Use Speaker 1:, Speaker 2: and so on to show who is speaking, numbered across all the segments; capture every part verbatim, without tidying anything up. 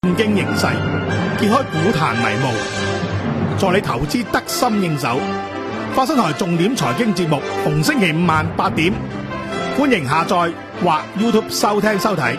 Speaker 1: 經形勢，揭開股壇迷霧，助你投資得心應手。發新台重點財經節目，逢星期五晚八點，歡迎下載或 YouTube 收聽收睇。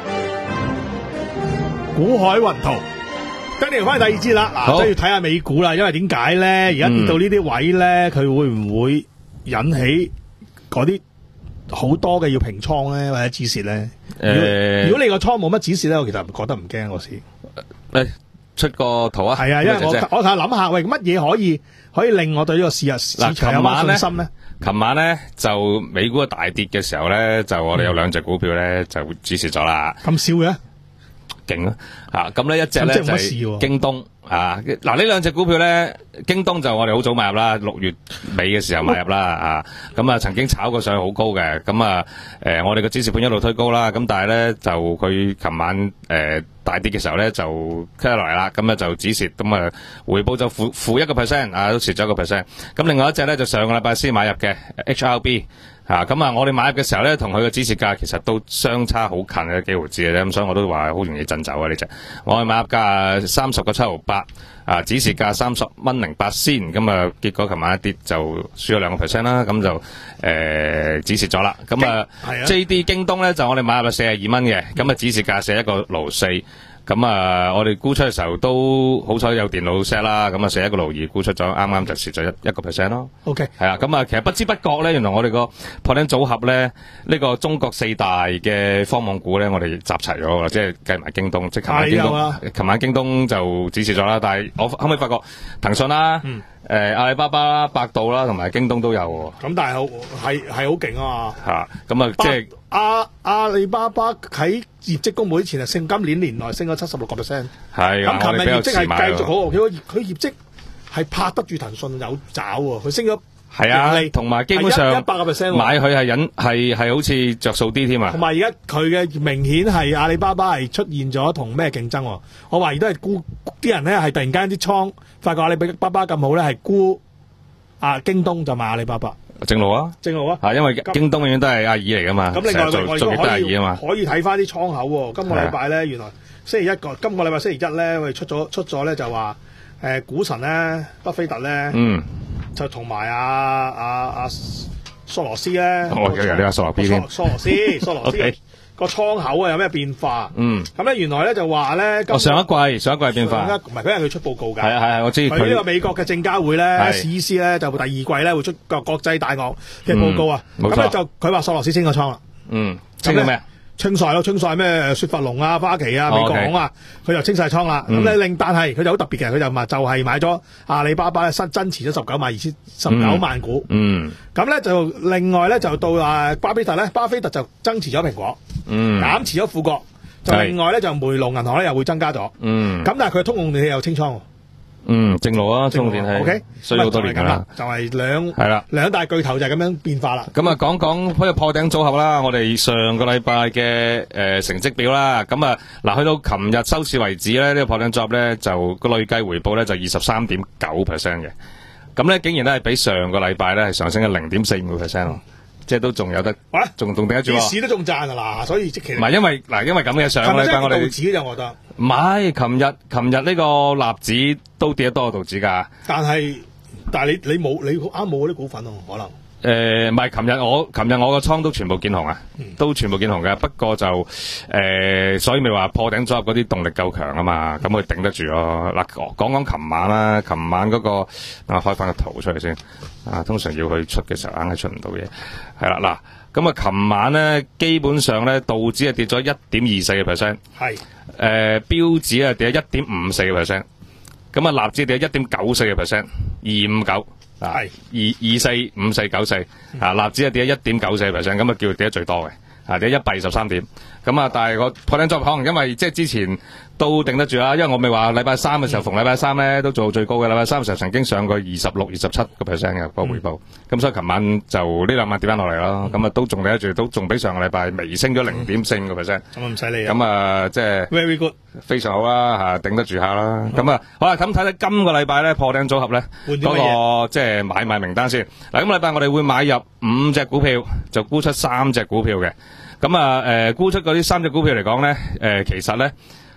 Speaker 1: 股海雲圖，跟住翻去第二節啦。嗱，都要睇下美股啦，因為點解咧？而家跌到呢啲位咧，佢、嗯、會唔會引起嗰啲好多嘅要平倉咧，或者止蝕咧？誒、呃，如果你個倉冇乜止蝕咧，我其實覺得唔驚嗰時。
Speaker 2: 誒，出個圖啊！
Speaker 1: 係啊，因為我我睇下諗下，喂，乜嘢可以可以令我對呢個市日市場有乜信心咧？
Speaker 2: 琴晚咧就美股嘅大跌嘅時候咧，就我哋有兩隻股票咧就止蝕咗啦。
Speaker 1: 咁少嘅？
Speaker 2: 勁啊！吓咁咧一隻咧就係京東啊！嗱呢兩隻股票咧，京東就我哋好早買入啦，六月尾嘅時候買入啦啊！咁啊曾經炒過上去好高嘅，咁啊誒我哋個止蝕盤一路推高啦，咁但係咧就佢琴晚誒。呃大跌嘅時候咧就 cut 落嚟啦，咁咧就止蝕，咁啊回報就負負一個 percent 啊，都蝕咗一個 percent。咁另外一隻咧就上個禮拜先買入嘅 H R B 啊，咁啊我哋買入嘅時候咧同佢嘅止蝕價其實都相差好近嘅幾毫子嘅啫，咁所以我都話好容易震走啊呢隻。我哋買入價三十個七毫八啊，止蝕價三十蚊零八仙，咁啊結果琴晚一跌就輸咗兩個 percent 啦，咁就誒止蝕咗啦。咁啊 J D 京東咧就我哋買入四十二蚊嘅，咁啊止蝕價四一個六四。咁啊，我哋沽出嘅時候都好彩有電腦 set 啦，咁啊，寫一個勞二沽出咗，啱啱就蝕咗一一個 percent 咯。OK， 係啦，咁啊，其實不知不覺咧，原來我哋個破頂組合咧，呢、這個中國四大嘅科網股咧，我哋集齊咗，即係計埋京東，即係琴晚京東，琴晚京東就止蝕咗啦。但係我後尾發覺騰訊啦，誒、嗯呃、阿里巴巴啦、百度啦，同埋京東都有喎。咁但係好係係好勁啊嘛。嚇，咁啊，即係。阿阿里巴巴喺業績公佈之前係升，今年年內升咗七十六個 percent。係咁，琴日業績係繼續好，佢佢業績係拍得住騰訊有爪喎，佢升咗係啊，同埋基本上一百個 percent 買佢係引係係好似着數啲添啊。同埋而家佢嘅明顯係阿里巴巴係出現咗同咩競爭？我懷疑都係沽啲人咧係突然間啲倉發覺阿里巴巴咁好咧，係沽啊京東就買阿里巴巴。正路啊，正路啊，啊，因為京東永遠都係阿二嚟噶嘛，咁另外做做極都係阿二啊嘛，可以睇翻啲倉口喎。今個禮拜咧，原來星期一個，今個禮拜星期一咧，我哋出咗出咗咧就話，誒、呃，股神咧，巴菲特咧，嗯，就同埋阿阿阿索羅斯咧，哦，有有啲阿索羅 B 添，索羅斯，索羅斯。Okay. 個倉口啊有咩變化？嗯，咁咧原來咧就話咧，哦上一季上一季變化，唔係嗰日佢出報告㗎。係啊係啊，我知佢呢個美國嘅證交會咧 ，C E C 咧就第二季咧會出個國際大鱷嘅報告啊。咁、嗯、咧就佢話索羅斯清個倉啦。嗯，清咗咩？清晒咯，清晒咩雪佛龍啊、花旗啊、美國行啊，佢、哦 okay. 就清晒倉啦。咁咧另但係佢就好特別嘅，佢就話就係買咗阿里巴巴新增持咗十九萬二千十九萬股。嗯，咁、嗯、咧就另外咧就到啊巴菲特咧，巴菲特就增持咗蘋果。嗯，減持咗富國，就另外咧就梅隆銀行咧又會增加咗。嗯，咁但係佢通用電器又清倉。嗯，正路啊，通用電器。O K， 所以好多年噶啦，就係兩係啦，兩大巨頭就係咁樣變化啦。咁啊，講講呢個破頂組合啦，我哋上個禮拜嘅誒成績表啦。咁啊，嗱，去到琴日收市為止咧，呢、這個破頂組合咧就個累計回報咧就二十三點九 percent 嘅。咁咧竟然咧係比上個禮拜咧係上升咗零點四五個 percent 咯。即係都仲有得，仲仲頂得住喎。市都仲賺啊嗱，所以即其實唔係因為嗱，因為咁嘅上個禮拜我哋道指就我覺得唔係，琴日琴日呢個納指都跌得多過道指㗎。但係但係你你冇你啱冇嗰啲股份咯，可能。誒唔係，琴日我琴日我個倉都全部見紅啊、嗯，都全部見紅嘅。不過就誒、呃，所以咪話破頂組合嗰啲動力夠強啊嘛，咁佢頂得住咯。嗱，講講琴晚啦，琴晚嗰、那個啊開翻個圖出嚟先啊，通常要去出嘅時候硬係出唔到嘢，係啦嗱，咁啊琴晚咧基本上咧道指係跌咗一點二四個 percent， 係誒標指啊跌咗一點五四個 percent， 咁啊納指跌咗一點九四個 percent， 二五九。係二二四五四九四啊，納指係跌咗一點九四 percent， 咁啊叫跌得最多嘅，啊跌一百二十三點，咁啊但係個破頂組合可能因為即係之前都頂得住啦，因為我咪話禮拜三嘅時候，逢禮拜三咧都做到最高嘅，禮拜三嘅時候曾經上過二十六、二十七個 percent 嘅個回報，咁、嗯、所以琴晚就呢兩晚跌翻落嚟咯，咁、嗯、啊都仲頂得住，都仲比上個禮拜微升咗零點四五個 percent， 咁唔使理啊，咁啊即係 very good，非常好啦吓，頂得住下啦，咁、嗯、啊好啦，咁睇睇今個禮拜咧破頂組合咧嗰、那個即係買賣名單先，嗱，今個禮拜我哋會買入五隻股票，就沽出三隻股票嘅，咁啊誒沽出嗰啲三隻股票嚟講咧，誒、呃、其實咧。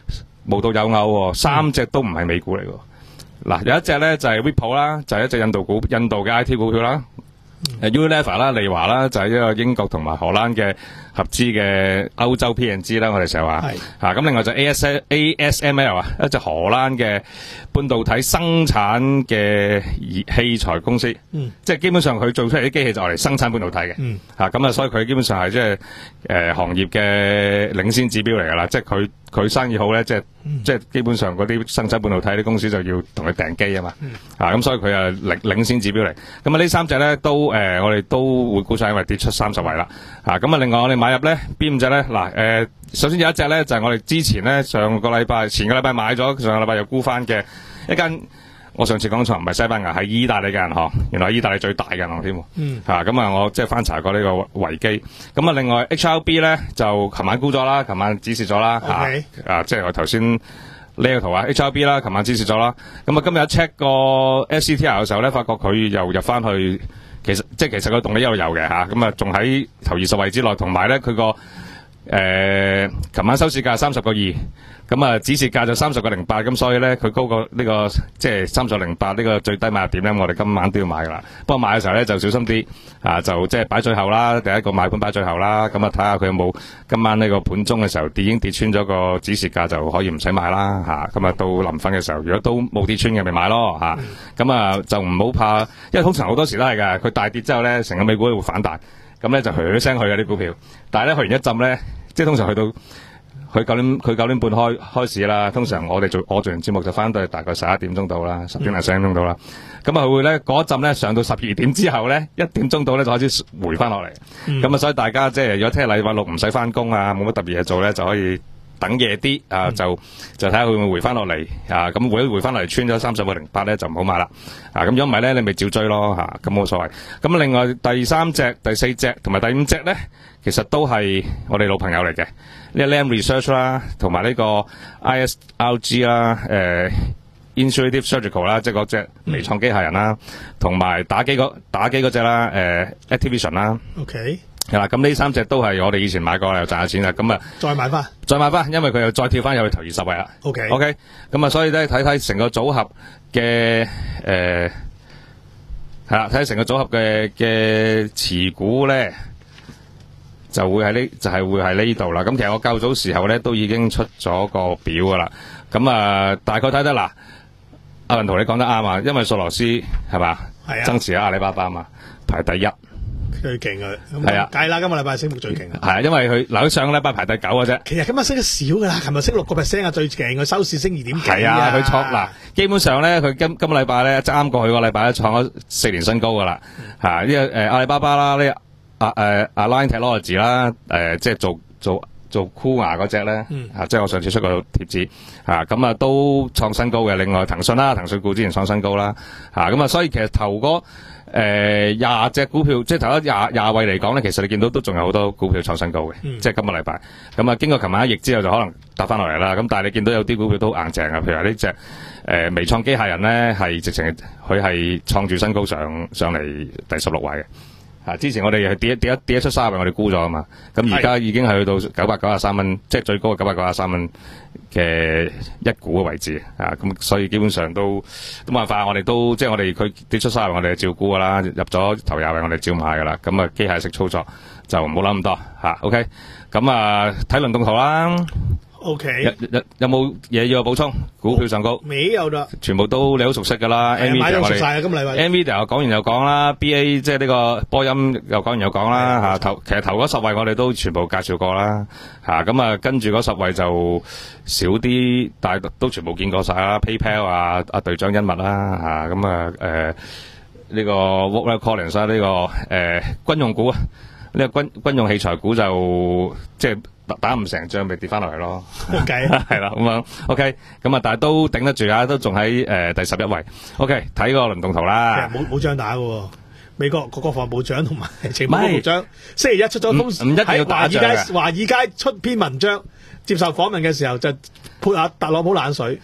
Speaker 2: 無獨有偶，三隻都唔係美股嚟喎。嗱，有一隻咧就係 Ripple 啦，就係一隻印度股、印度嘅 I T 股票啦。誒 Unilever 啦、利華啦，就係一個英國同埋荷蘭嘅合資嘅歐洲 P and G 啦，我哋成日話嚇。咁另外就 A S A S M L 啊，一隻荷蘭嘅半導體生產嘅器材公司，嗯、即係基本上佢做出嚟啲機器就嚟生產半導體嘅嚇。咁、嗯、啊，所以佢基本上係即係誒行業嘅領先指標嚟㗎啦。即係佢佢生意好咧，即係、嗯、即係基本上嗰啲生產半導體啲公司就要同佢訂機啊嘛。嗯、啊，咁所以佢係領領先指標嚟。咁啊，呢三隻咧都誒、呃，我哋都會估晒，因為跌出三十位啦。啊，咁啊，另外我哋買入咧邊五隻咧？嗱，誒，首先有一隻咧就係、是、我哋之前咧上個禮拜、前個禮拜買咗，上個禮拜又沽翻嘅一間。我上次講錯唔係西班牙，係意大利嘅銀行，原來係意大利最大嘅銀行添。嗯。嚇，咁啊，我即係翻查過呢個維基。咁啊，另外 H R B 咧就琴晚沽咗啦，琴晚指示咗啦。
Speaker 1: OK。
Speaker 2: 啊，即係我頭先呢個圖啊 ，H R B 啦，琴晚指示咗啦。咁啊，今日 check 個 S C T R 嘅時候咧，發覺佢又入翻去，其實即係其實個動力一路有嘅嚇。咁啊，仲喺頭二十位之內，同埋咧佢個誒琴晚收市價三十個二。咁啊，指示價就三十個零八，咁所以咧，佢高過呢、這個即係三十零八呢個最低買入點咧，我哋今晚都要買噶啦。不過買嘅時候咧，就小心啲啊，就即係擺最後啦，第一個買盤擺最後啦。咁啊，睇下佢有冇今晚呢個盤中嘅時候跌已經跌穿咗個指示價，就可以唔使買啦嚇。咁啊，到臨瞓嘅時候，如果都冇跌穿嘅，咪買咯嚇。咁啊，就唔好怕，因為通常好多時都係㗎，佢大跌之後咧，成個美股會反彈，咁咧就噓聲去嘅啲股票。但係咧去完一浸咧，即係通常去到。佢九點佢九點半開開始啦，通常我哋做我做完節目就翻到去大概十一點鐘到啦，十點零十點鐘到啦。咁啊佢會咧嗰一陣咧上到十二點之後咧，一點鐘到咧就開始回翻落嚟。咁啊、嗯，所以大家即係如果聽日禮拜六唔使翻工啊，冇乜特別嘢做咧，就可以等夜啲啊，就就睇下佢會唔會回翻落嚟啊。咁回一回翻落嚟穿咗三十個零八咧，就唔好買啦。啊，咁如果唔係咧，你咪照追咯嚇，咁冇所謂。咁另外第三隻、第四隻同埋第五隻咧，其實都係我哋老朋友嚟嘅。呢個 Lam Research 啦，同埋呢個 I S R G 啦，誒、呃、Intuitive Surgical 啦，即係嗰隻微創機械人啦，同埋打機嗰打機嗰隻啦，誒、呃、Activision 啦。
Speaker 1: OK。
Speaker 2: 係啦，咁呢三隻都係我哋以前買過又賺咗錢啦，咁啊，
Speaker 1: 再買翻，
Speaker 2: 再買翻，因為佢又再跳翻入去頭二十位啦。
Speaker 1: OK。
Speaker 2: OK。咁啊，所以咧睇睇成個組合嘅誒係啦，睇睇成個組合嘅嘅持股咧。就會喺呢，就係、是、會喺呢度啦。咁其實我較早時候咧都已經出咗個表噶啦。咁啊，大概睇得嗱，阿文同你講得啱啊，因為索羅斯係嘛，
Speaker 1: 係啊，
Speaker 2: 增持阿里巴巴嘛，排第一，
Speaker 1: 最勁啊。
Speaker 2: 係啊，
Speaker 1: 計啦，今個禮拜升幅最勁啊。
Speaker 2: 係啊，因為佢嗱，佢上個禮拜排第九嘅啫。其實
Speaker 1: 今日升得少噶啦，琴日升六個 percent 啊，最勁佢收市升二點幾。
Speaker 2: 係啊，佢創嗱，基本上咧，佢今今個禮拜咧，即啱過去個禮拜咧，創咗四年新高噶啦。嚇、嗯，呢個誒阿里巴巴啦，呢。啊誒 Align Technology 啦，誒即係做做做箍牙嗰隻咧，嗯、啊即係我上次出個貼紙，啊咁啊都創新高嘅。另外騰訊啦，騰訊股之前創新高啦，啊咁啊，所以其實頭嗰誒廿隻股票，即係頭嗰廿廿位嚟講咧，其實你見到都仲有好多股票創新高嘅，嗯、即係今個禮拜。咁啊，經過琴晚一役之後，就可能搭翻落嚟啦。咁但係你見到有啲股票都硬淨啊，譬如話呢隻誒微創機械人咧，係直情佢係創住新高上上嚟第十六位嘅。啊！之前我哋係跌一跌一跌一出三十，我哋沽咗啊嘛。咁而家已經係去到九百九十三蚊，即係最高嘅九百九十三蚊嘅一股嘅位置啊。咁所以基本上都都冇辦法，我哋都即係我哋佢跌出三十，我哋照沽噶啦。入咗頭廿位，我哋照買噶啦。咁啊，機械式操作就唔好諗咁多嚇。OK，咁啊睇輪動圖啦。
Speaker 1: O K，
Speaker 2: 有有有冇嘢要補充？股票上高
Speaker 1: 未有啦，全
Speaker 2: 部都你好熟悉噶啦。
Speaker 1: Nvidia 買咗熟晒啊，今禮拜。
Speaker 2: Nvidia 又講完又講啦 ，B A 即係呢個波音又講完又講啦吓。頭其實頭嗰十位我哋都全部介紹過啦吓，咁啊跟住嗰十位就少啲，但係都全部見過晒啦。PayPal 啊，阿隊長恩物啦吓，咁啊誒呢個 Walker Collins 啊，呢個誒軍用股啊，呢個軍軍用器材股就即係。打唔成仗咪跌翻落嚟咯，
Speaker 1: 計
Speaker 2: 係啦咁樣 ，OK，咁啊，但係都頂得住啊，都仲喺誒第十一位。OK，睇個輪動圖啦，
Speaker 1: 冇冇仗打嘅，美國個國防部長同埋情報部長星期一出咗封
Speaker 2: 唔一定要打仗嘅，
Speaker 1: 喺華爾街華爾街出篇文章，接受訪問嘅時候就潑下特朗普冷水。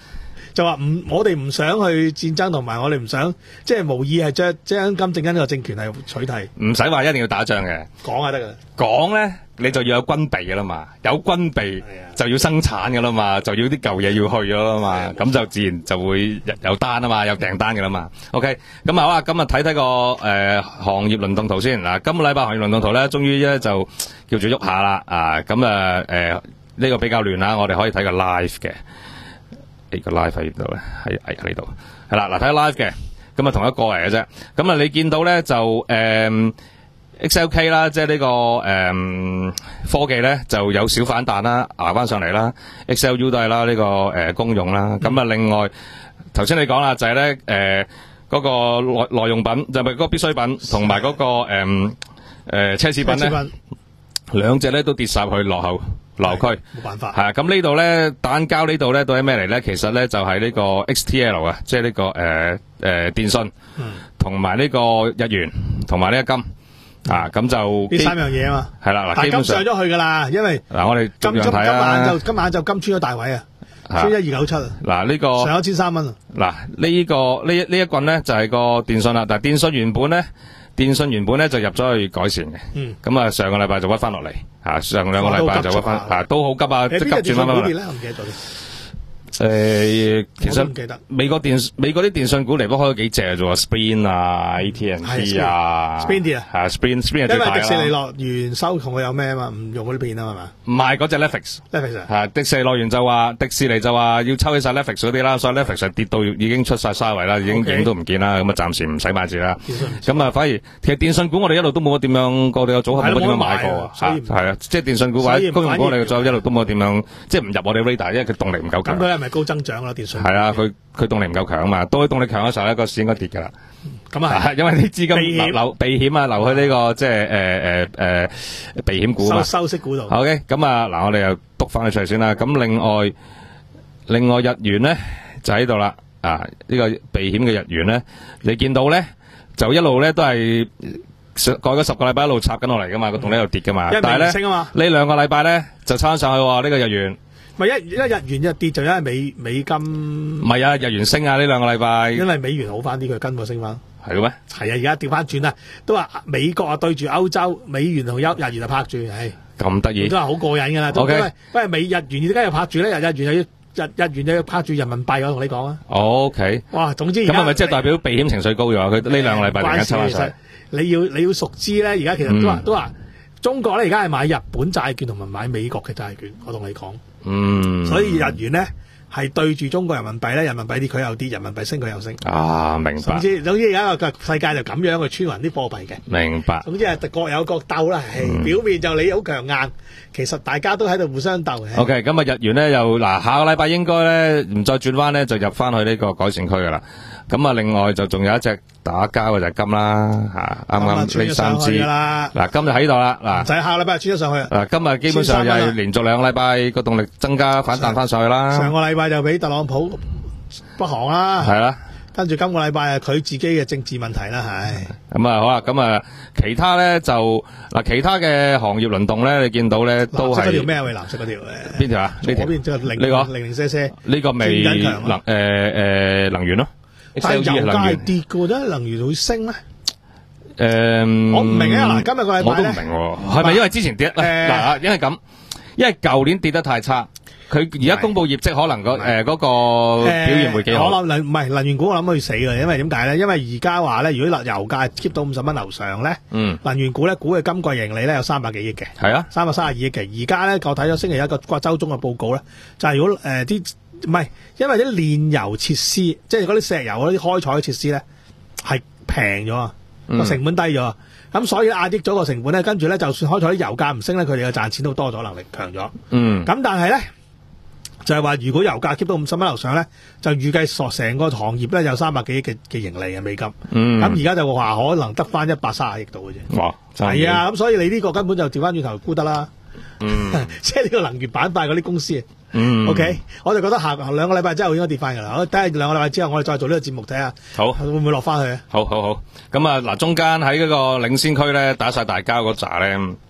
Speaker 1: 就話唔，我哋唔想去戰爭，同埋我哋唔想即係無意係將將金正恩個政權係取替。
Speaker 2: 唔使話一定要打仗嘅，
Speaker 1: 講下得噶。
Speaker 2: 講咧，你就要有軍備噶啦嘛，有軍備就要生產噶啦嘛，就要啲舊嘢要去噶啦嘛，咁就自然就會有單啊嘛，有訂單噶啦嘛。OK， 咁啊好啊，咁啊睇睇個誒行業輪動圖先嗱，今個禮拜行業輪動圖咧，終於咧就叫做喐下啦啊，咁啊誒呢個比較亂啦，我哋可以睇個 live 嘅。呢個 live 喺度咧，喺喺呢度係啦。嗱，睇下 live 嘅，咁啊同一個嚟嘅啫。咁啊，你見到咧就誒、嗯、X L K 啦，即係呢個誒、嗯、科技咧就有小反彈啦，捱翻上嚟啦。X L U 都係啦，呢、這個誒、呃、公用啦。咁啊、嗯，另外頭先你講啦，就係咧誒嗰個耐耐用品，就係咪嗰個必需品，同埋嗰個誒誒、嗯呃、奢侈品咧，兩隻咧都跌晒去落後。流區
Speaker 1: 冇辦法，
Speaker 2: 係啊！咁呢度咧，蛋膠呢度咧，到底咩嚟咧？其實咧就係呢個 X T L 啊，即係呢個誒誒電信，同埋呢個日元，同埋呢個金啊，咁就
Speaker 1: 呢三樣嘢啊嘛。係啦，嗱，基本上上咗去噶啦，因為
Speaker 2: 嗱，我哋
Speaker 1: 今今今晚就今晚就金穿咗大位啊，穿一二九七啊。嗱，呢個上一千三蚊啊。嗱，
Speaker 2: 呢個呢呢一棍咧就係個電信啦，但係電信原本咧。電信原本咧就入咗去改善嘅，咁、嗯、啊上個禮拜就屈翻落嚟，吓上兩個禮拜就屈翻，吓都好急啊，即急轉翻翻嚟。我唔記得咗。誒、呃，其實美國電美國啲電信股離不開幾隻啫喎 ，Sprint 啊 ，A T and T 啊
Speaker 1: ，Sprint 啊，
Speaker 2: 係 Sprint Sprint 係最大啦。因為迪士尼樂園收同佢有咩啊嘛，唔用嗰啲片啊嘛。唔係嗰隻 Netflix，Netflix 係迪士尼樂園就話迪士尼就話要抽起晒 Netflix 嗰啲啦，所以 Netflix 跌到已經出晒沙位啦，已經影都唔見啦，咁啊暫時唔使買住啦。咁啊反而其實電信股我哋一路都冇乜點樣，我哋個組合冇乜點樣買過，係啊，即係電信股或者公用股我哋個組合一路都冇點樣，即係唔入我哋 radar，因為佢動力唔夠強。
Speaker 1: 咁佢係咪高增長啦？
Speaker 2: 係啊，佢佢動力唔夠強啊嘛，當佢動力強嘅時候咧，個市應該跌噶啦。
Speaker 1: 咁啊，
Speaker 2: 因為啲資金流流避險啊，流去呢、這個即係誒誒誒避險股嘛，
Speaker 1: 收收息股度。
Speaker 2: OK， 咁啊嗱，我哋又督翻佢出嚟先啦。咁另外另外日元咧就喺度啦，啊呢、這個避險嘅日元咧，你見到咧就一路咧都係過咗十個禮拜一路插緊落嚟噶嘛，個動力又跌噶嘛，但係咧呢兩個禮拜咧就撐上去喎，呢、這個日元。
Speaker 1: 咪一一日元一跌就因為美美金
Speaker 2: 唔係啊，日元升啊呢兩個禮拜，
Speaker 1: 因為美元好翻啲，佢跟過升翻。
Speaker 2: 係嘅咩？係
Speaker 1: 啊，而家調翻轉啦，都話美國啊對住歐洲，美元同歐日元就拍住，唉，
Speaker 2: 咁得意，
Speaker 1: 都係好過癮噶啦。OK，不過美日元而家又拍住咧，日日元又要日日元又要拍住人民幣，我同你講啊。
Speaker 2: OK，
Speaker 1: 哇，總之
Speaker 2: 咁係咪即係代表避險情緒高咗？佢呢兩個禮拜突然間抽翻上，
Speaker 1: 你要你要熟知咧，而家其實都話、嗯、都話中國咧，而家係買日本債券同埋買美國嘅債券，我同你講。
Speaker 2: 嗯，
Speaker 1: 所以日元咧係對住中國人民幣咧，人民幣跌佢又跌，人民幣升佢又升。
Speaker 2: 啊，明白。
Speaker 1: 總之總之而家個世界就咁樣去穿勻啲貨幣嘅。
Speaker 2: 明白。總之
Speaker 1: 係各有各鬥啦，嗯、表面就你好強硬，其實大家都喺度互相鬥。
Speaker 2: OK， 咁啊日元咧又嗱下個禮拜應該咧唔再轉彎咧就入翻去呢個改善區噶啦。咁啊另外就仲有一隻打交嘅就係金啦，吓啱啱呢三支。嗱金就喺度啦，嗱
Speaker 1: 就係下個禮拜穿咗上去。
Speaker 2: 嗱今日基本上又係連續兩個禮拜個動力增加反彈翻上去啦。
Speaker 1: 上個禮拜就俾特朗普北韓啦，
Speaker 2: 係啦，
Speaker 1: 跟住今個禮拜係佢自己嘅政治問題啦，係。
Speaker 2: 咁啊好啦，咁啊其他咧就嗱其他嘅行業輪動咧，你見到咧都係。藍色嗰條咩？喂，藍色嗰條誒。邊條啊？呢條。嗰邊即係零呢個零零舍舍。呢個未能誒誒能源咯。但係油價係跌嘅，真係能源會升咧？誒，我唔明啊！嗱，今日個禮拜咧，我都唔明喎，係咪因為之前跌咧？嗱，因為咁，因為舊年跌得太差，佢而家公布業績可能個誒嗰個表現會幾好。我諗能唔係能源股，我諗佢死嘅，因為點解咧？因為而家話咧，如果油價 keep 到五十蚊樓上咧，嗯，能源股咧估嘅今季盈利咧有三百幾億嘅，係啊，三百三十二億嘅。而家咧我睇咗星期一個個週中嘅報告咧，就係如果誒啲。唔係，因為啲煉油設施，即係嗰啲石油嗰啲開採嘅設施咧，係平咗啊，個、嗯、成本低咗，咁所以壓抑咗個成本咧，跟住咧就算開採啲油價唔升咧，佢哋嘅賺錢都多咗，能力強咗。嗯，咁但係咧就係、是、話，如果油價 keep 到五十蚊樓上咧，就預計索成個行業咧有三百幾億嘅嘅盈利嘅美金。嗯，咁而家就話可能得翻一百三十億度嘅啫。哇，係啊，咁所以你呢個根本就調翻轉頭沽得啦。嗯，即係呢個能源板塊嗰啲公司。嗯 ，OK， 我就覺得下兩個禮拜之後應該跌翻噶啦。我等下兩個禮拜之後，我哋再做呢個節目睇下，好會唔會落翻去？好好好，咁啊嗱，中間喺嗰個領先區咧打晒大交嗰扎咧，咁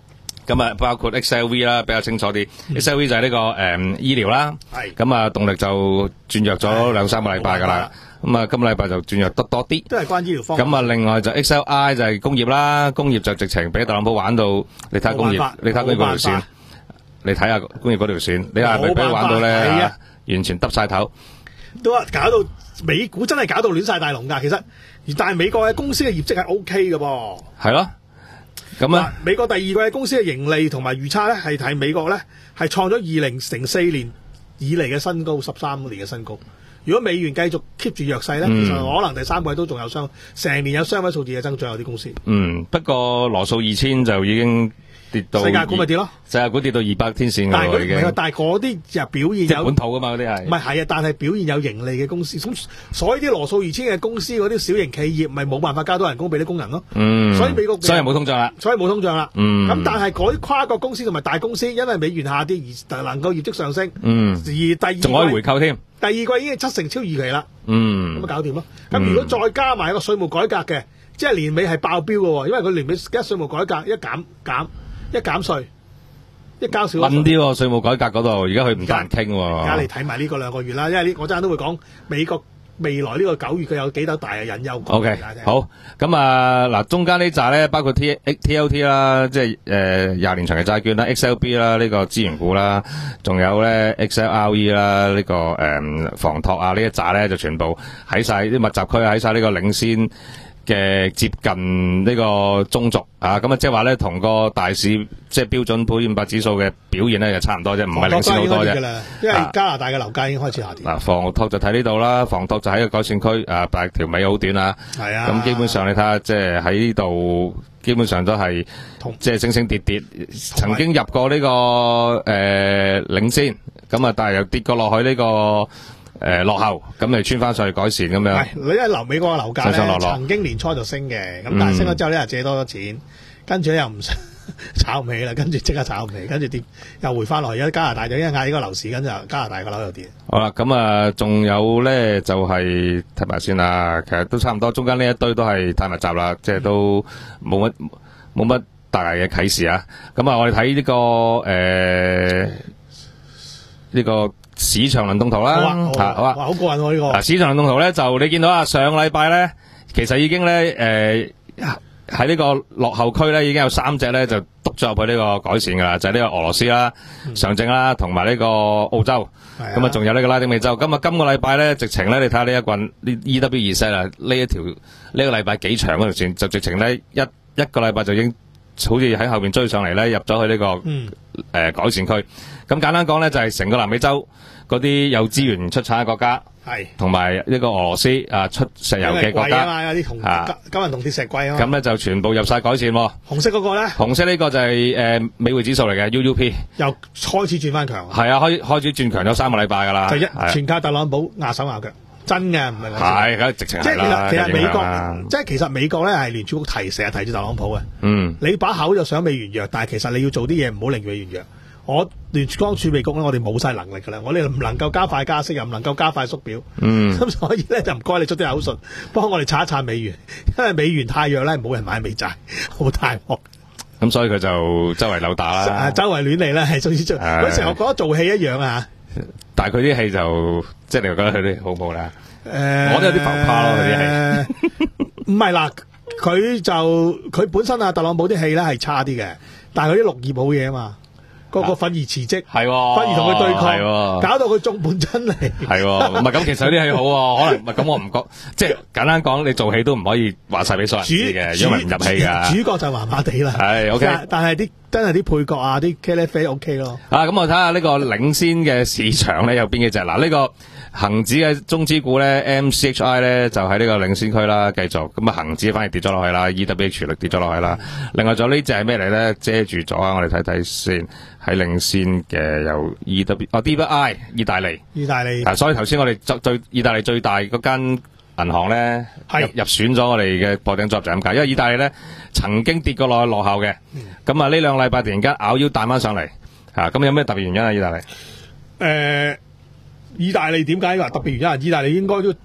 Speaker 2: 咁啊，包括 X L V 啦，比較清楚啲。嗯、X L V 就係呢、這個誒、嗯、醫療啦，咁啊動力就轉弱咗兩三個禮拜噶啦。咁啊，今個禮拜就轉弱得多啲，
Speaker 1: 都係關醫療方面。
Speaker 2: 咁啊，另外就 X L I 就係工業啦，工業就直情俾特朗普玩到，你睇工業，你睇工業嗰條線，你睇下工業嗰條線，你係咪俾佢玩到咧？完全耷晒頭，
Speaker 1: 都話搞到美股真係搞到亂晒大龍噶。其實，但係美國嘅公司嘅業績係 O K 嘅噃。係咯，
Speaker 2: 咁啊，
Speaker 1: 美國第二季嘅公司嘅盈利同埋預測咧，係睇美國咧係創咗二零零四年以嚟嘅新高，十三年嘅新高。如果美元繼續 keep 住弱勢咧，嗯、其實可能第三季都仲有雙成年有雙位數字嘅增長，有啲公司。嗯，
Speaker 2: 不過羅素二千就已經跌到
Speaker 1: 世界股咪跌咯，
Speaker 2: 世界股跌到二百天線㗎喎已經。
Speaker 1: 但係嗰啲就表現有
Speaker 2: 即係本土㗎嘛，嗰啲係。
Speaker 1: 唔係係啊，但係表現有盈利嘅公司，咁所以啲羅素二千嘅公司嗰啲小型企業咪冇辦法加多人工俾啲工人咯。嗯，所以美國
Speaker 2: 所以冇通脹啦，
Speaker 1: 所以冇通脹啦。
Speaker 2: 嗯，
Speaker 1: 咁但係嗰啲跨國公司同埋大公司，因為美元下跌而能夠業績上升。嗯，而第二
Speaker 2: 仲可以回購添。
Speaker 1: 第二季已經係七成超預期啦，
Speaker 2: 嗯，
Speaker 1: 咁咪搞掂咯。咁、嗯、如果再加埋一個稅務改革嘅，即係年尾係爆標嘅，因為佢年尾一稅務改革一減減一減稅，一交少。
Speaker 2: 問啲喎稅務改革嗰度，而家佢唔得人傾喎。
Speaker 1: 而家你睇埋呢個兩個月啦，因為呢我陣間都會講美國未來呢個九月佢有幾多大嘅隱憂。
Speaker 2: O K，好，咁啊嗱，中間呢紮咧包括 T T L T 啦，即係誒廿年長嘅債券啦 ，X L B 啦呢個資源股啦，仲有咧 X L R E 啦呢個誒房託啊呢一紮咧就全部喺晒啲密集區，喺晒呢個領先嘅接近呢個中軸啊，咁啊即係話咧同個大市即係標準普爾五百指數嘅表現咧就差唔多啫，唔係領先好多啫。
Speaker 1: 因為加拿大嘅樓價已經開始下跌。嗱，
Speaker 2: 房託就睇呢度啦，房託就喺個改善區啊，但係條尾好短啊。係啊。咁基本上你睇下，即係喺呢度基本上都係即係升升跌跌，曾經入過呢、這個誒、呃、領先，咁啊但係又跌過落去呢、這個。誒、呃，落後咁咪穿翻上去改善咁樣。係，
Speaker 1: 你因為樓美國嘅樓價咧，落落曾經年初就升嘅，咁、嗯、但係升咗之後咧又借多咗錢，跟住咧又唔炒唔起啦，跟住即刻炒唔起，跟住跌又回翻落去。而家加拿大就因為嗌呢個樓市，跟住加拿大個樓又跌。
Speaker 2: 好啦，咁啊，仲有咧就係睇埋先啦，其實都差唔多，中間呢一堆都係太密集啦，即係都冇乜冇乜大嘅啟示啊。咁啊，我哋睇呢個誒呢、呃這個。市場輪動圖啦，好啊，好啊，
Speaker 1: 好過癮喎呢個。
Speaker 2: 嗱，市場輪動圖咧就你見到啊，上禮拜咧其實已經咧誒喺呢個落後區咧已經有三隻咧就篤咗入去呢個改善噶啦，就係、是、呢個俄羅斯啦、嗯、上證啦，同埋呢個澳洲，咁啊仲有呢個拉丁美洲。咁啊今個禮拜咧直情咧你睇下呢一棍呢 E W 二 set 啊，呢一條呢、這個禮拜幾長嗰條線，就直情咧一一個禮拜就已經好似喺後邊追上嚟咧入咗去呢、這個誒、嗯呃、改善區。咁簡單講咧就係、是、成個南美洲嗰啲有資源出產嘅國家，係同埋呢個俄羅斯啊出石油嘅國家，
Speaker 1: 嘛有啲銅金金銀銅鐵石貴啊嘛。
Speaker 2: 咁咧就全部入晒改善。
Speaker 1: 紅色嗰個咧？紅
Speaker 2: 色呢個就係、是、誒、呃、美匯指數嚟嘅 U U P，
Speaker 1: 又開始轉翻強。
Speaker 2: 係啊，開開始轉強咗三個禮拜噶啦。就一
Speaker 1: 全靠特朗普壓手壓腳，真嘅唔係講笑。
Speaker 2: 係，梗係直情係啦。
Speaker 1: 即係其實美國，即係其實美國咧係聯儲局提成日提住特朗普嘅。
Speaker 2: 嗯，
Speaker 1: 你把口就想美元弱，但係其實你要做啲嘢唔好令美元弱。我聯邦儲備局咧，我哋冇晒能力噶啦，我哋唔能夠加快加息，又唔能夠加快縮表，
Speaker 2: 嗯，
Speaker 1: 咁所以咧就唔該你出啲口述，幫我哋撐一撐美元，因為美元太弱咧，冇人買美債，好大鑊。
Speaker 2: 咁所以佢就周圍扭打啦，
Speaker 1: 周圍亂嚟啦，係總之做，嗰時我覺得做戲一樣啊。
Speaker 2: 但係佢啲戲就即係你又覺得佢啲好唔好咧？誒、呃，我都有啲浮誇咯，佢啲戲。
Speaker 1: 唔係啦，佢就佢本身啊，特朗普啲戲咧係差啲嘅，但係佢啲綠葉好嘢啊嘛。個個反而辭職，係、哦，反而同佢對抗，哦、搞到佢眾叛親離。係，
Speaker 2: 唔係咁，其實有啲戲好、哦，可能唔係咁，我唔覺，即係簡單講，你做戲都唔可以話晒俾所有人知嘅，因為唔入戲噶。
Speaker 1: 主角就麻麻地啦。
Speaker 2: 係 ，OK。
Speaker 1: 但係啲真係啲配角啊，啲茄喱啡 OK 咯。
Speaker 2: 啊，咁我睇下呢個領先嘅市場咧有邊幾隻？嗱，呢個恒指嘅中資股咧 ，M C H I 咧就喺呢個領先區啦，繼續。咁啊，恒指反而跌咗落去啦 ，E W H 力跌咗落去啦。另外仲有呢隻係咩嚟咧？遮住咗啊！我哋睇睇先。喺領先嘅有 E W 啊 D B I 意大利，
Speaker 1: 意大利
Speaker 2: 啊，所以頭先我哋最意大利最大嗰間銀行咧入入選咗我哋嘅破頂組合就咁解，因為意大利咧曾經跌過落去落後嘅，咁啊呢兩個禮拜突然間咬腰彈翻上嚟，吓咁有咩特別原因啊？意大利
Speaker 1: 誒，意大利點解話特別原因啊？意大利應該都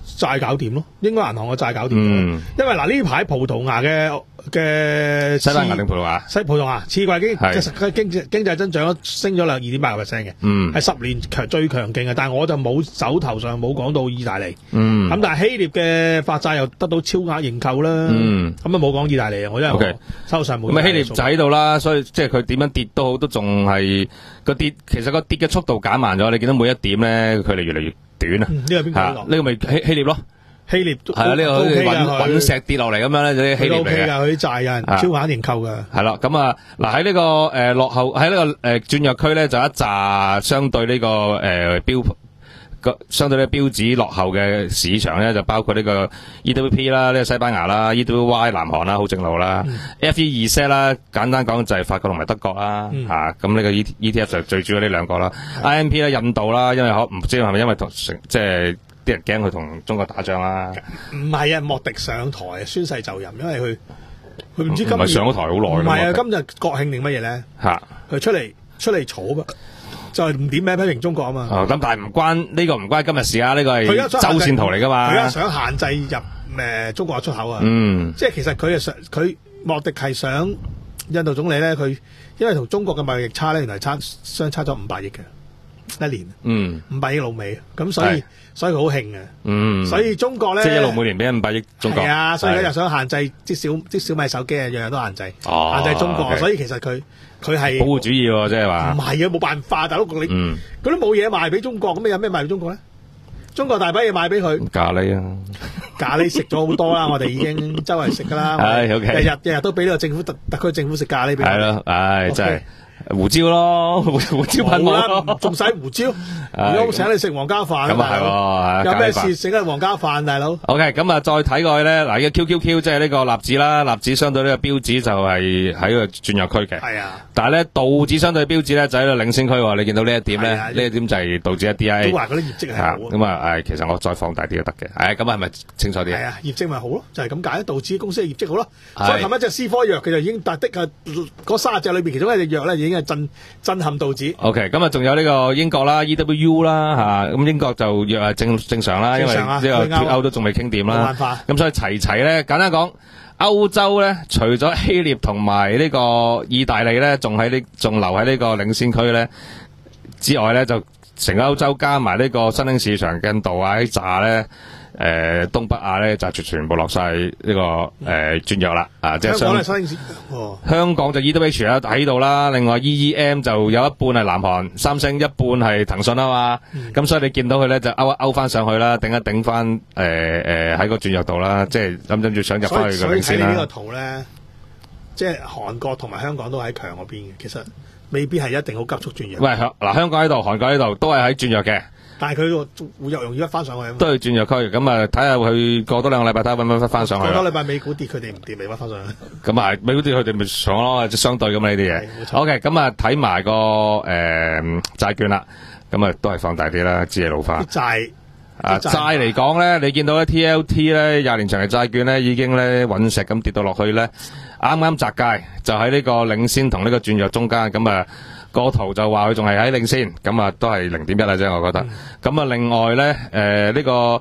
Speaker 1: 債搞掂咯，英國銀行嘅債搞掂。
Speaker 2: 嗯，
Speaker 1: 因為嗱呢排葡萄牙嘅嘅
Speaker 2: 西班牙定葡萄牙？
Speaker 1: 西葡萄牙次季經即係經濟經濟增長升咗兩二點八個 percent 嘅，
Speaker 2: 嗯，
Speaker 1: 係十年強最強勁嘅。但係我就冇手頭上冇講到意大利，
Speaker 2: 嗯，
Speaker 1: 咁但係希臘嘅發債又得到超額認購啦，
Speaker 2: 嗯，
Speaker 1: 咁啊冇講意大利啊，我因為我手頭上冇。
Speaker 2: 咁啊希臘就喺度啦，所以即係佢點樣跌都好，都仲係個跌，其實個跌嘅速度減慢咗。你見到每一點咧，距離越嚟越短啊。
Speaker 1: 呢個邊個？呢
Speaker 2: 個咪希希臘咯。
Speaker 1: 希臘
Speaker 2: 係啊，呢個好似隕隕石跌落嚟咁樣咧，啲希臘嚟嘅。O K 噶，
Speaker 1: 佢啲債有人超額認購噶。
Speaker 2: 係啦，咁啊，嗱喺呢個誒落後喺呢個誒轉弱區咧，就一紮相對呢個誒標個相對呢標指落後嘅市場咧，就包括呢個 E W P 啦，呢個西班牙啦 ，E W Y 南韓啦，好正路啦 ，F E 二 set 啦，簡單講就係法國同埋德國啦，吓咁呢個 E E T F 就最主要呢兩個啦 ，I M P 咧印度啦，因為可唔知係咪因為同即係。啲人驚佢同中國打仗啦，
Speaker 1: 唔係啊！莫迪上台宣誓就任，因為佢佢唔知今日唔
Speaker 2: 係上咗台好耐。
Speaker 1: 唔係啊！今日國慶定乜嘢咧？嚇！佢出嚟出嚟吵㗎，就係唔點名批評中國啊嘛。
Speaker 2: 哦，咁但係唔關呢個唔關今日事啊！呢個係周線圖嚟㗎嘛。
Speaker 1: 佢而家想限制入誒中國嘅出口啊。嗯，即係其實佢係想佢莫迪係想印度總理咧，佢因為同中國嘅貿易差咧，原來差相差咗五百億嘅。一年，嗯，五百億老美，咁所以所以佢好興嘅，嗯，所以中國咧，
Speaker 2: 即係一路每年俾五百億中國，
Speaker 1: 係啊，所以佢又想限制啲小啲小米手機啊，樣樣都限制，哦、限制中國， okay. 所以其實佢佢係
Speaker 2: 保護主義喎，即係話，
Speaker 1: 唔係啊，冇辦法，大佬你，嗯，佢都冇嘢賣俾中國，咁你有咩賣俾中國咧？中國大把嘢賣俾佢，
Speaker 2: 咖喱啊，
Speaker 1: 咖喱食咗好多啦，我哋已經周圍食噶啦，
Speaker 2: 係 OK，
Speaker 1: 日日日日都俾呢個政府特特區政府食咖喱俾我，
Speaker 2: 係咯，唉，真係。胡椒咯，胡椒噴霧咯，
Speaker 1: 仲使胡椒？如果請你食皇家飯，
Speaker 2: 咁啊係，
Speaker 1: 有咩事食緊皇家飯，大佬
Speaker 2: ？OK，咁啊再睇過去咧，嗱，呢個 Q Q Q 即係呢個納指啦，納指相對呢個標指就係喺個轉弱區嘅。係啊，但係咧道指相對標指咧就喺度領先區。你見到呢一點咧，呢一點就係道指一 D I。
Speaker 1: 都話嗰啲業績係好。
Speaker 2: 咁啊，誒，其實我再放大啲都得嘅。誒，咁啊，係咪清楚啲？
Speaker 1: 係啊，業績咪好咯，就係咁解。道指公司嘅業績好咯，所以琴日隻思科藥佢就已經達的啊，嗰三十隻裏邊其中一隻藥咧已經係震震撼道指。
Speaker 2: OK，咁啊，仲有呢個英國啦 ，E W U 啦嚇，咁英國就藥係正正常啦，因為呢個脫歐都仲未傾掂啦。冇辦法。咁所以齊齊咧，簡單講，歐洲咧，除咗希臘同埋呢個意大利咧，仲喺呢仲留喺呢個領先區咧之外咧，就成個歐洲加埋呢個新興市場印度啊啲炸咧。誒、呃，東北亞咧就全部落晒呢個誒轉弱啦，啊，即係
Speaker 1: 香港係新
Speaker 2: 哦，香港就 E W H 喺度啦，另外 E E M 就有一半係南韓三星，一半係騰訊啊嘛，咁、嗯、所以你見到佢咧就勾一勾翻上去啦，頂一頂翻誒誒喺個轉弱度啦，即係諗諗住想入翻去嘅領先啦。
Speaker 1: 所以睇你呢個圖咧，即係韓國同埋香港都喺強嗰邊嘅，其實未必係一定好急速轉弱。
Speaker 2: 喂，嗱，香港喺度，韓國喺度，都係喺轉弱嘅。
Speaker 1: 但係佢會又容易一翻上去，
Speaker 2: 都係轉弱區，咁啊睇下佢過多兩個禮拜睇下搵唔搵翻上去。
Speaker 1: 過多禮拜美股跌，佢哋唔跌，咪搵翻上去。
Speaker 2: 咁啊，美股跌佢哋咪上咯，即係相對咁啊呢啲嘢。OK，咁啊睇埋個誒債券啦，咁啊都係放大啲啦，知嘢老化。
Speaker 1: 債
Speaker 2: 啊債嚟講咧，你見到咧 T L T 咧廿年長嘅債券咧已經咧隕石咁跌到落去咧，啱啱窄界就喺呢個領先同呢個轉弱中間，咁啊。個圖就話佢仲係喺領先，咁啊都係零點一啦啫，我覺得。咁、嗯、啊，另外咧，誒、呃、呢、這個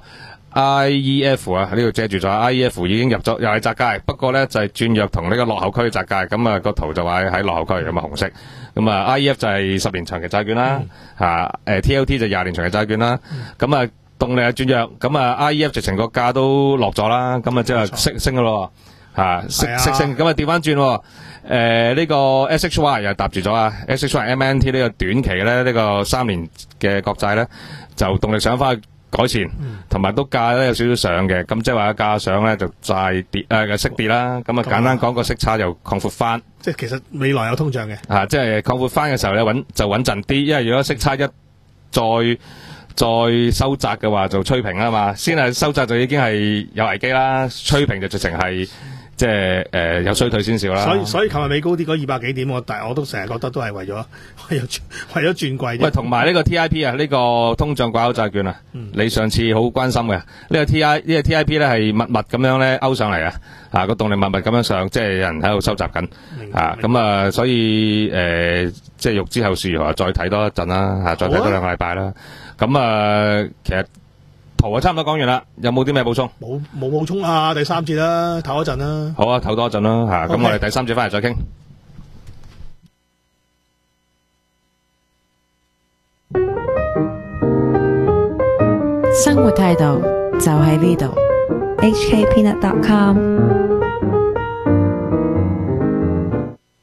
Speaker 2: I E F 啊，呢度遮住咗 I E F 已經入咗，又係窄界，不過咧就係、是、轉弱同呢個落後區窄界。咁啊個圖就話喺落後區，咁啊紅色。咁啊 I E F 就係十年長期債券啦，吓、嗯，誒、啊、T L T 就廿年長期債券啦。咁、嗯、啊動力係轉弱，咁啊 I E F 直情個價都落咗啦，咁啊即係升升噶咯，吓升升升，咁啊調翻轉。誒、呃，呢、這個 S H Y 又搭住咗啊 ，S H Y M N T 呢個短期咧，呢、這個三年嘅國債咧，就動力上翻去改善，同、嗯、埋都價咧有少少上嘅，咁即係話價上咧就債跌誒息跌啦，咁啊簡單講個息差又擴闊翻，
Speaker 1: 即係其實未來有通脹嘅，
Speaker 2: 啊，即係擴闊翻嘅時候咧穩就穩陣啲，因為如果息差一再再收窄嘅話就吹平啊嘛，先係收窄就已經係有危機啦，吹平就直情係。即係誒、呃、有衰退先少啦，
Speaker 1: 所以所以琴日美高跌嗰二百幾點，我但係我都成日覺得都係為咗為咗為咗轉貴。
Speaker 2: 喂，同埋呢個 T I P 啊，呢個通脹掛鈎債券啊、嗯，你上次好關心嘅呢、這個 T I 呢個 T I P 咧係密密咁樣咧勾上嚟啊，啊個動力密密咁樣上，即係有人喺度收集緊啊，咁啊所以誒、呃、即係欲知後事如何，再睇多一陣啦，吓再睇多兩個禮拜啦。咁啊，啊其實。 圖啊，差唔多講完啦。有冇啲咩補充？
Speaker 1: 冇冇補充啊！第三節啦，唞一陣啦。
Speaker 2: 好啊，唞多一陣啦吓。咁
Speaker 1: Okay.
Speaker 2: 我哋第三節翻嚟再傾。
Speaker 3: 生活態度就喺呢度。H K Peanut dot com